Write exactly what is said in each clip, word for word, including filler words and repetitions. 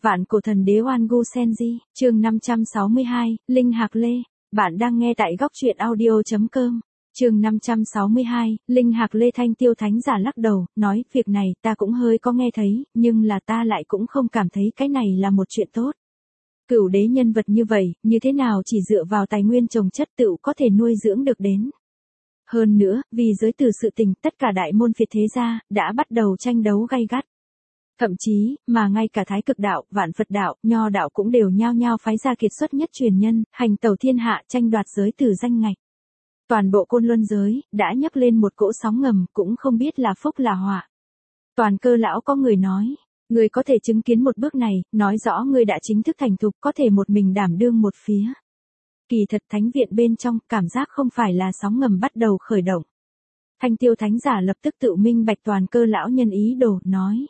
Vạn cổ thần đế Oan Gu Senji, chương năm trăm sáu mươi hai, Linh Hạc Lê. Bạn đang nghe tại góc truyện audio.com. Chương năm trăm sáu mươi hai, Linh Hạc Lê. Thanh Tiêu Thánh giả lắc đầu, nói, việc này ta cũng hơi có nghe thấy, nhưng là ta lại cũng không cảm thấy cái này là một chuyện tốt. Cửu đế nhân vật như vậy, như thế nào chỉ dựa vào tài nguyên trồng chất tựu có thể nuôi dưỡng được đến. Hơn nữa, vì giới từ sự tình, tất cả đại môn phiệt thế gia, đã bắt đầu tranh đấu gay gắt. Thậm chí, mà ngay cả Thái Cực đạo, Vạn Phật đạo, Nho đạo cũng đều nhao nhao phái ra kiệt xuất nhất truyền nhân, hành tẩu thiên hạ tranh đoạt giới từ danh ngạch. Toàn bộ Côn Luân giới, đã nhấc lên một cỗ sóng ngầm, cũng không biết là phúc là họa. Toàn Cơ lão có người nói, người có thể chứng kiến một bước này, nói rõ người đã chính thức thành thục, có thể một mình đảm đương một phía. Kỳ thật thánh viện bên trong, cảm giác không phải là sóng ngầm bắt đầu khởi động. Thanh Tiêu Thánh giả lập tức tự minh bạch Toàn Cơ lão nhân ý đồ, nói.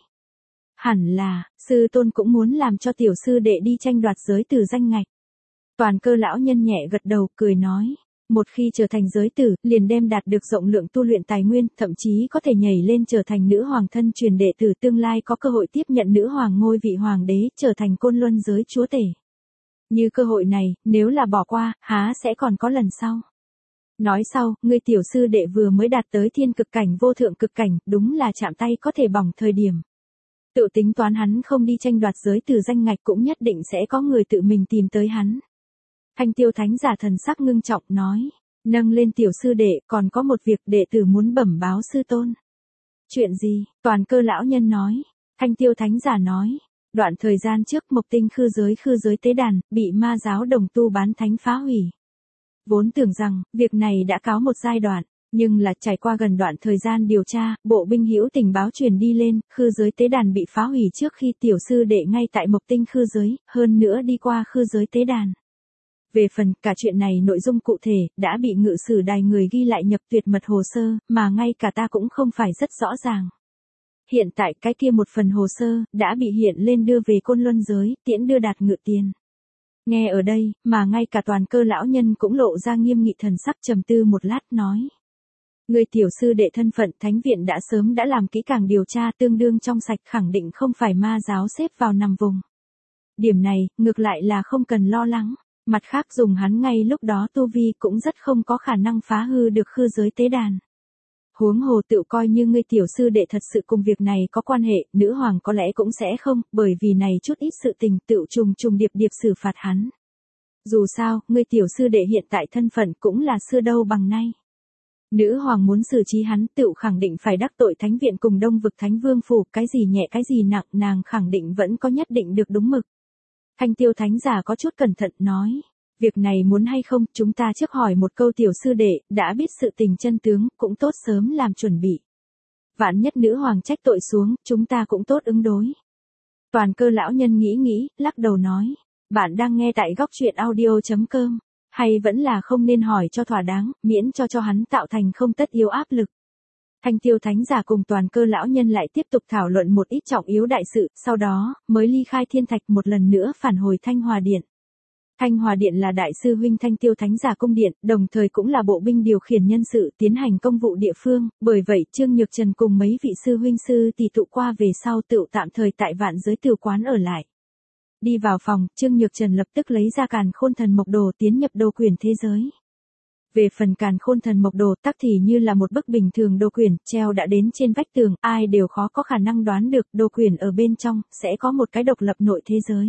Hẳn là, sư tôn cũng muốn làm cho tiểu sư đệ đi tranh đoạt giới từ danh ngạch. Toàn Cơ lão nhân nhẹ gật đầu, cười nói. Một khi trở thành giới tử, liền đem đạt được rộng lượng tu luyện tài nguyên, thậm chí có thể nhảy lên trở thành nữ hoàng thân truyền đệ tử, tương lai có cơ hội tiếp nhận nữ hoàng ngôi vị hoàng đế, trở thành Côn Luân giới chúa tể. Như cơ hội này, nếu là bỏ qua, há sẽ còn có lần sau. Nói sau, ngươi tiểu sư đệ vừa mới đạt tới thiên cực cảnh vô thượng cực cảnh, đúng là chạm tay có thể bỏng thời điểm. Tự tính toán hắn không đi tranh đoạt giới từ danh ngạch cũng nhất định sẽ có người tự mình tìm tới hắn. Thanh Tiêu Thánh giả thần sắc ngưng trọng nói, nâng lên tiểu sư đệ, còn có một việc đệ tử muốn bẩm báo sư tôn. Chuyện gì? Toàn Cơ lão nhân nói. Thanh Tiêu Thánh giả nói, đoạn thời gian trước Mộc Tinh khư giới khư giới tế đàn, bị ma giáo đồng tu bán thánh phá hủy. Vốn tưởng rằng, việc này đã cáo một giai đoạn, nhưng là trải qua gần đoạn thời gian điều tra, bộ binh hữu tình báo truyền đi lên, khư giới tế đàn bị phá hủy trước khi tiểu sư đệ ngay tại Mộc Tinh khư giới, hơn nữa đi qua khư giới tế đàn. Về phần cả chuyện này nội dung cụ thể, đã bị ngự sử đài người ghi lại nhập tuyệt mật hồ sơ, mà ngay cả ta cũng không phải rất rõ ràng. Hiện tại cái kia một phần hồ sơ, đã bị hiện lên đưa về Côn Luân giới, tiễn đưa đạt ngự tiền. Nghe ở đây, mà ngay cả Toàn Cơ lão nhân cũng lộ ra nghiêm nghị thần sắc, trầm tư một lát nói. Người tiểu sư đệ thân phận thánh viện đã sớm đã làm kỹ càng điều tra tương đương trong sạch, khẳng định không phải ma giáo xếp vào nằm vùng. Điểm này, ngược lại là không cần lo lắng. Mặt khác dùng hắn ngay lúc đó tu vi cũng rất không có khả năng phá hư được khư giới tế đàn. Huống hồ tự coi như ngươi tiểu sư đệ thật sự cùng việc này có quan hệ, nữ hoàng có lẽ cũng sẽ không, bởi vì này chút ít sự tình tự trùng trùng điệp điệp xử phạt hắn. Dù sao, ngươi tiểu sư đệ hiện tại thân phận cũng là xưa đâu bằng nay. Nữ hoàng muốn xử trí hắn tự khẳng định phải đắc tội thánh viện cùng Đông vực thánh vương phủ, cái gì nhẹ cái gì nặng nàng khẳng định vẫn có nhất định được đúng mực. Thanh Tiêu Thánh giả có chút cẩn thận nói, việc này muốn hay không, chúng ta trước hỏi một câu tiểu sư đệ, đã biết sự tình chân tướng, cũng tốt sớm làm chuẩn bị. Vạn nhất nữ hoàng trách tội xuống, chúng ta cũng tốt ứng đối. Toàn Cơ lão nhân nghĩ nghĩ, lắc đầu nói, bạn đang nghe tại góc truyện audio.com, hay vẫn là không nên hỏi cho thỏa đáng, miễn cho cho hắn tạo thành không tất yếu áp lực. Thanh Tiêu Thánh giả cùng Toàn Cơ lão nhân lại tiếp tục thảo luận một ít trọng yếu đại sự, sau đó, mới ly khai thiên thạch một lần nữa phản hồi Thanh Hòa Điện. Thanh Hòa Điện là đại sư huynh Thanh Tiêu Thánh giả cung điện, đồng thời cũng là bộ binh điều khiển nhân sự tiến hành công vụ địa phương, bởi vậy Trương Nhược Trần cùng mấy vị sư huynh sư tỷ tụ qua về sau tựu tạm thời tại Vạn Giới Tửu quán ở lại. Đi vào phòng, Trương Nhược Trần lập tức lấy ra Càn Khôn Thần Mộc Đồ tiến nhập đồ quyển thế giới. Về phần Càn Khôn Thần Mộc Đồ tắc thì như là một bức bình thường đồ quyển, treo đã đến trên vách tường, ai đều khó có khả năng đoán được, đồ quyển ở bên trong, sẽ có một cái độc lập nội thế giới.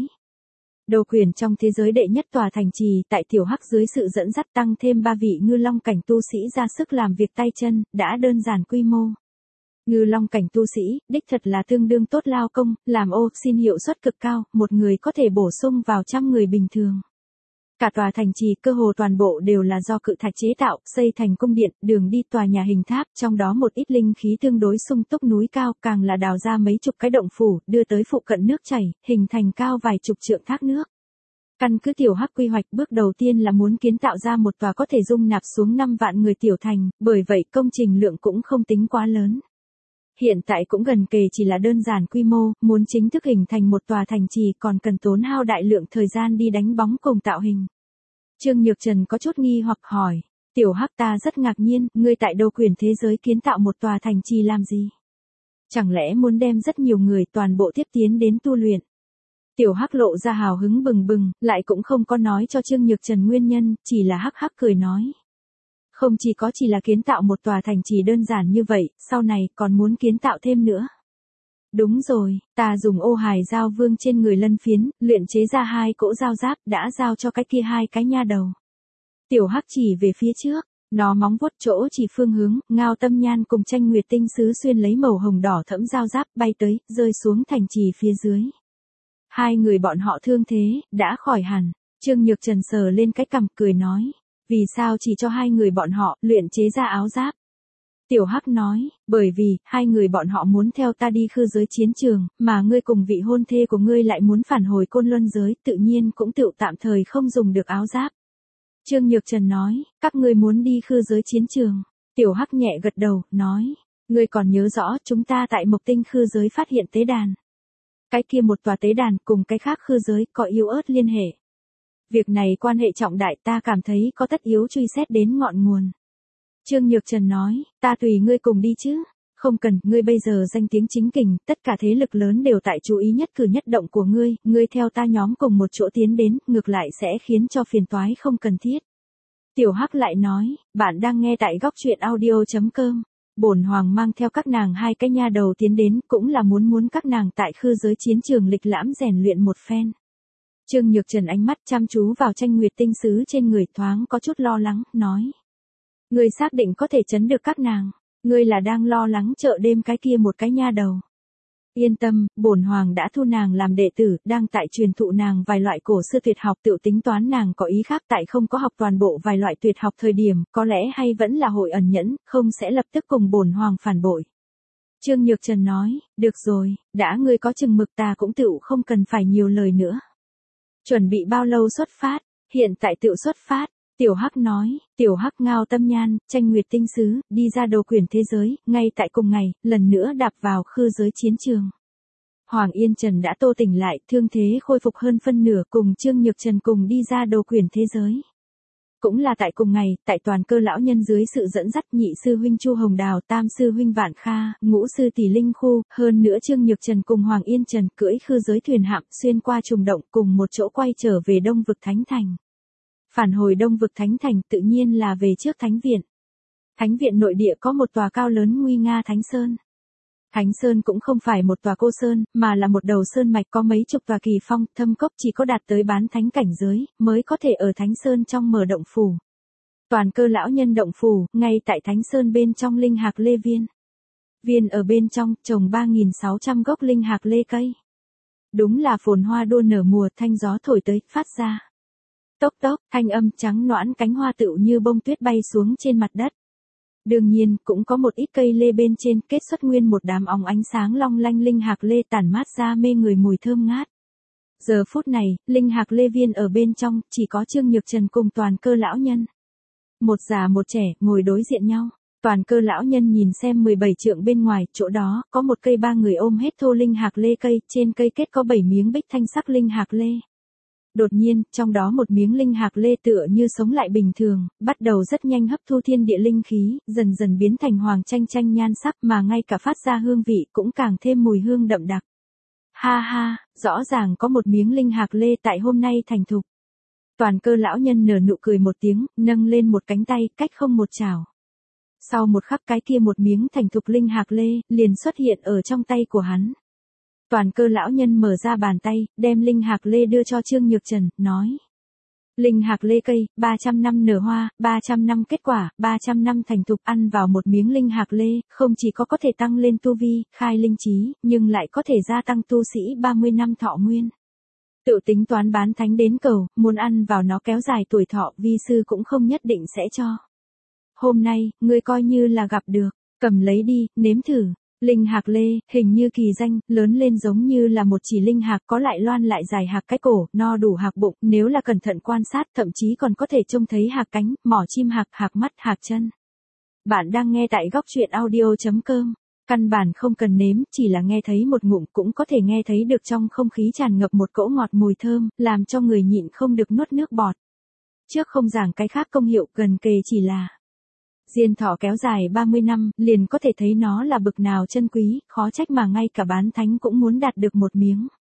Đồ quyển trong thế giới đệ nhất tòa thành trì, tại tiểu hắc dưới sự dẫn dắt tăng thêm ba vị ngư long cảnh tu sĩ ra sức làm việc tay chân, đã đơn giản quy mô. Ngư long cảnh tu sĩ, đích thật là tương đương tốt lao công, làm ô, xin hiệu suất cực cao, một người có thể bổ sung vào trăm người bình thường. Cả tòa thành trì cơ hồ toàn bộ đều là do cự thạch chế tạo, xây thành cung điện, đường đi tòa nhà hình tháp, trong đó một ít linh khí tương đối sung túc núi cao, càng là đào ra mấy chục cái động phủ, đưa tới phụ cận nước chảy, hình thành cao vài chục trượng thác nước. Căn cứ tiểu hắc quy hoạch, bước đầu tiên là muốn kiến tạo ra một tòa có thể dung nạp xuống năm vạn người tiểu thành, bởi vậy công trình lượng cũng không tính quá lớn. Hiện tại cũng gần kề chỉ là đơn giản quy mô, muốn chính thức hình thành một tòa thành trì còn cần tốn hao đại lượng thời gian đi đánh bóng cùng tạo hình. Trương Nhược Trần có chút nghi hoặc hỏi, tiểu hắc ta rất ngạc nhiên, ngươi tại đồ quyển thế giới kiến tạo một tòa thành trì làm gì? Chẳng lẽ muốn đem rất nhiều người toàn bộ tiếp tiến đến tu luyện? Tiểu Hắc lộ ra hào hứng bừng bừng, lại cũng không có nói cho Trương Nhược Trần nguyên nhân, chỉ là hắc hắc cười nói. Không chỉ có chỉ là kiến tạo một tòa thành trì đơn giản như vậy, sau này còn muốn kiến tạo thêm nữa. Đúng rồi, ta dùng ô hài giao vương trên người lân phiến, luyện chế ra hai cỗ dao giáp, đã giao cho cái kia hai cái nha đầu. Tiểu Hắc chỉ về phía trước, nó móng vuốt chỗ chỉ phương hướng, Ngao Tâm Nhan cùng Tranh Nguyệt Tinh Sứ xuyên lấy màu hồng đỏ thẫm dao giáp bay tới, rơi xuống thành trì phía dưới. Hai người bọn họ thương thế, đã khỏi hẳn. Trương Nhược Trần sờ lên cái cằm cười nói. Vì sao chỉ cho hai người bọn họ luyện chế ra áo giáp? Tiểu Hắc nói, bởi vì, hai người bọn họ muốn theo ta đi khư giới chiến trường, mà ngươi cùng vị hôn thê của ngươi lại muốn phản hồi Côn Luân giới, tự nhiên cũng tự tạm thời không dùng được áo giáp. Trương Nhược Trần nói, các ngươi muốn đi khư giới chiến trường. Tiểu Hắc nhẹ gật đầu, nói, ngươi còn nhớ rõ chúng ta tại Mộc Tinh khư giới phát hiện tế đàn. Cái kia một tòa tế đàn cùng cái khác khư giới có yếu ớt liên hệ. Việc này quan hệ trọng đại, ta cảm thấy có tất yếu truy xét đến ngọn nguồn. Trương Nhược Trần nói, ta tùy ngươi cùng đi chứ. Không cần, ngươi bây giờ danh tiếng chính kình, tất cả thế lực lớn đều tại chú ý nhất cử nhất động của ngươi, ngươi theo ta nhóm cùng một chỗ tiến đến, ngược lại sẽ khiến cho phiền toái không cần thiết. Tiểu Hắc lại nói, bạn đang nghe tại góc truyện audio chấm com. Bổn hoàng mang theo các nàng hai cái nha đầu tiến đến, cũng là muốn muốn các nàng tại khư giới chiến trường lịch lãm rèn luyện một phen. Trương Nhược Trần ánh mắt chăm chú vào Tranh Nguyệt Tinh Sứ trên người, thoáng có chút lo lắng, nói. Ngươi xác định có thể trấn được các nàng, ngươi là đang lo lắng chợ đêm cái kia một cái nha đầu. Yên tâm, bổn hoàng đã thu nàng làm đệ tử, đang tại truyền thụ nàng vài loại cổ xưa tuyệt học, tự tính toán nàng có ý khác tại không có học toàn bộ vài loại tuyệt học thời điểm, có lẽ hay vẫn là hội ẩn nhẫn, không sẽ lập tức cùng bổn hoàng phản bội. Trương Nhược Trần nói, được rồi, đã ngươi có chừng mực ta cũng tựu không cần phải nhiều lời nữa. Chuẩn bị bao lâu xuất phát? Hiện tại tựu xuất phát. Tiểu Hắc nói, Tiểu Hắc, Ngao Tâm Nhan, Tranh Nguyệt Tinh Sứ, đi ra đồ quyển thế giới, ngay tại cùng ngày, lần nữa đạp vào khư giới chiến trường. Hoàng Yên Trần đã tô tỉnh lại, thương thế khôi phục hơn phân nửa, cùng Trương Nhược Trần cùng đi ra đồ quyển thế giới. Cũng là tại cùng ngày, tại Toàn Cơ lão nhân dưới sự dẫn dắt, nhị sư huynh Chu Hồng Đào, tam sư huynh Vạn Kha, ngũ sư tỷ Linh Khu, hơn nữa Trương Nhược Trần cùng Hoàng Yên Trần cưỡi khư giới thuyền hạm xuyên qua trùng động cùng một chỗ quay trở về Đông vực Thánh Thành. Phản hồi Đông vực Thánh Thành tự nhiên là về trước Thánh Viện. Thánh Viện nội địa có một tòa cao lớn nguy nga Thánh Sơn. Thánh Sơn cũng không phải một tòa cô sơn, mà là một đầu sơn mạch có mấy chục tòa kỳ phong, thâm cốc, chỉ có đạt tới bán thánh cảnh giới, mới có thể ở Thánh Sơn trong mở động phủ. Toàn Cơ lão nhân động phủ, ngay tại Thánh Sơn bên trong linh hạc lê viên. Viên ở bên trong, trồng ba nghìn sáu trăm gốc linh hạc lê cây. Đúng là phồn hoa đua nở mùa, thanh gió thổi tới, phát ra. Tốc tốc, thanh âm trắng noãn, cánh hoa tựu như bông tuyết bay xuống trên mặt đất. Đương nhiên, cũng có một ít cây lê bên trên, kết xuất nguyên một đám óng ánh sáng long lanh linh hạc lê tản mát ra mê người mùi thơm ngát. Giờ phút này, linh hạc lê viên ở bên trong, chỉ có Trương Nhược Trần cùng Toàn Cơ lão nhân. Một già một trẻ, ngồi đối diện nhau. Toàn Cơ lão nhân nhìn xem mười bảy trượng bên ngoài, chỗ đó, có một cây ba người ôm hết thô linh hạc lê cây, trên cây kết có bảy miếng bích thanh sắc linh hạc lê. Đột nhiên, trong đó một miếng linh hạc lê tựa như sống lại bình thường, bắt đầu rất nhanh hấp thu thiên địa linh khí, dần dần biến thành hoàng chanh chanh nhan sắc, mà ngay cả phát ra hương vị cũng càng thêm mùi hương đậm đặc. Ha ha, rõ ràng có một miếng linh hạc lê tại hôm nay thành thục. Toàn Cơ lão nhân nở nụ cười một tiếng, nâng lên một cánh tay, cách không một chảo. Sau một khắc, cái kia một miếng thành thục linh hạc lê liền xuất hiện ở trong tay của hắn. Toàn Cơ lão nhân mở ra bàn tay, đem linh hạc lê đưa cho Trương Nhược Trần, nói. Linh hạc lê cây, ba trăm năm nở hoa, ba trăm năm kết quả, ba trăm năm thành thục, ăn vào một miếng linh hạc lê, không chỉ có có thể tăng lên tu vi, khai linh trí, nhưng lại có thể gia tăng tu sĩ ba mươi năm thọ nguyên. Tự tính toán bán thánh đến cầu, muốn ăn vào nó kéo dài tuổi thọ, vi sư cũng không nhất định sẽ cho. Hôm nay, ngươi coi như là gặp được, cầm lấy đi, nếm thử. Linh hạc lê, hình như kỳ danh, lớn lên giống như là một chỉ linh hạc, có lại loan lại dài hạc cái cổ, no đủ hạc bụng, nếu là cẩn thận quan sát, thậm chí còn có thể trông thấy hạc cánh, mỏ chim hạc, hạc mắt, hạc chân. Bạn đang nghe tại góc truyện audio chấm com. Căn bản không cần nếm, chỉ là nghe thấy một ngụm cũng có thể nghe thấy được trong không khí tràn ngập một cỗ ngọt mùi thơm, làm cho người nhịn không được nuốt nước bọt. Trước không giảng cái khác công hiệu, gần kề chỉ là diên thọ kéo dài ba mươi năm, liền có thể thấy nó là bực nào chân quý, khó trách mà ngay cả bán thánh cũng muốn đạt được một miếng.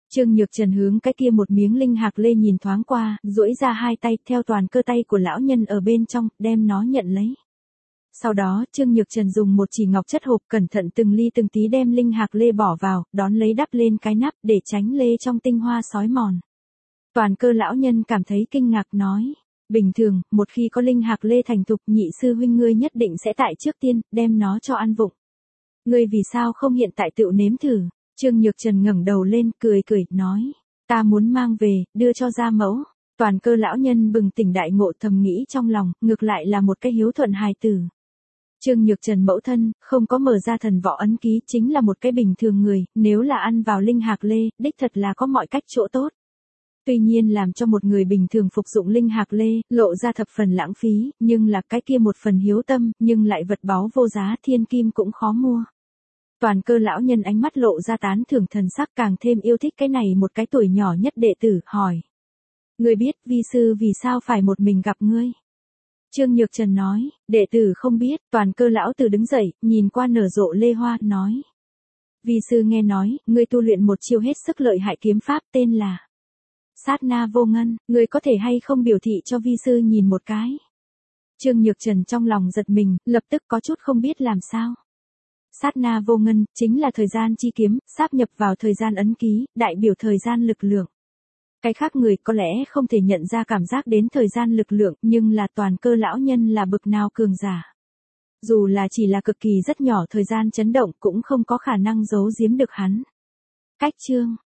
Trương Nhược Trần hướng cái kia một miếng linh hạc lê nhìn thoáng qua, duỗi ra hai tay theo toàn cơ tay của lão nhân ở bên trong, đem nó nhận lấy. Sau đó, Trương Nhược Trần dùng một chỉ ngọc chất hộp cẩn thận từng ly từng tí đem linh hạc lê bỏ vào, đón lấy đắp lên cái nắp để tránh lê trong tinh hoa sói mòn. Toàn cơ lão nhân cảm thấy kinh ngạc nói. Bình thường, một khi có linh hạc lê thành thục, nhị sư huynh ngươi nhất định sẽ tại trước tiên, đem nó cho ăn vụng. Ngươi vì sao không hiện tại tự nếm thử? Trương Nhược Trần ngẩng đầu lên, cười cười, nói. Ta muốn mang về, đưa cho gia mẫu. Toàn cơ lão nhân bừng tỉnh đại ngộ thầm nghĩ trong lòng, ngược lại là một cái hiếu thuận hài tử. Trương Nhược Trần mẫu thân, không có mở ra thần võ ấn ký chính là một cái bình thường người, nếu là ăn vào linh hạc lê, đích thật là có mọi cách chỗ tốt. Tuy nhiên làm cho một người bình thường phục dụng linh hạc lê, lộ ra thập phần lãng phí, nhưng là cái kia một phần hiếu tâm, nhưng lại vật báu vô giá thiên kim cũng khó mua. Toàn cơ lão nhân ánh mắt lộ ra tán thưởng thần sắc càng thêm yêu thích cái này một cái tuổi nhỏ nhất đệ tử, hỏi. Ngươi biết vi sư vì sao phải một mình gặp ngươi? Trương Nhược Trần nói, đệ tử không biết, toàn cơ lão tử đứng dậy, nhìn qua nở rộ lê hoa, nói. Vi sư nghe nói, ngươi tu luyện một chiêu hết sức lợi hại kiếm pháp tên là sát na vô ngân, ngươi có thể hay không biểu thị cho vi sư nhìn một cái? Trương Nhược Trần trong lòng giật mình, lập tức có chút không biết làm sao. Sát na vô ngân, chính là thời gian chi kiếm, sáp nhập vào thời gian ấn ký, đại biểu thời gian lực lượng. Cái khác người có lẽ không thể nhận ra cảm giác đến thời gian lực lượng, nhưng là toàn cơ lão nhân là bực nào cường giả. Dù là chỉ là cực kỳ rất nhỏ thời gian chấn động cũng không có khả năng giấu giếm được hắn. Cách chương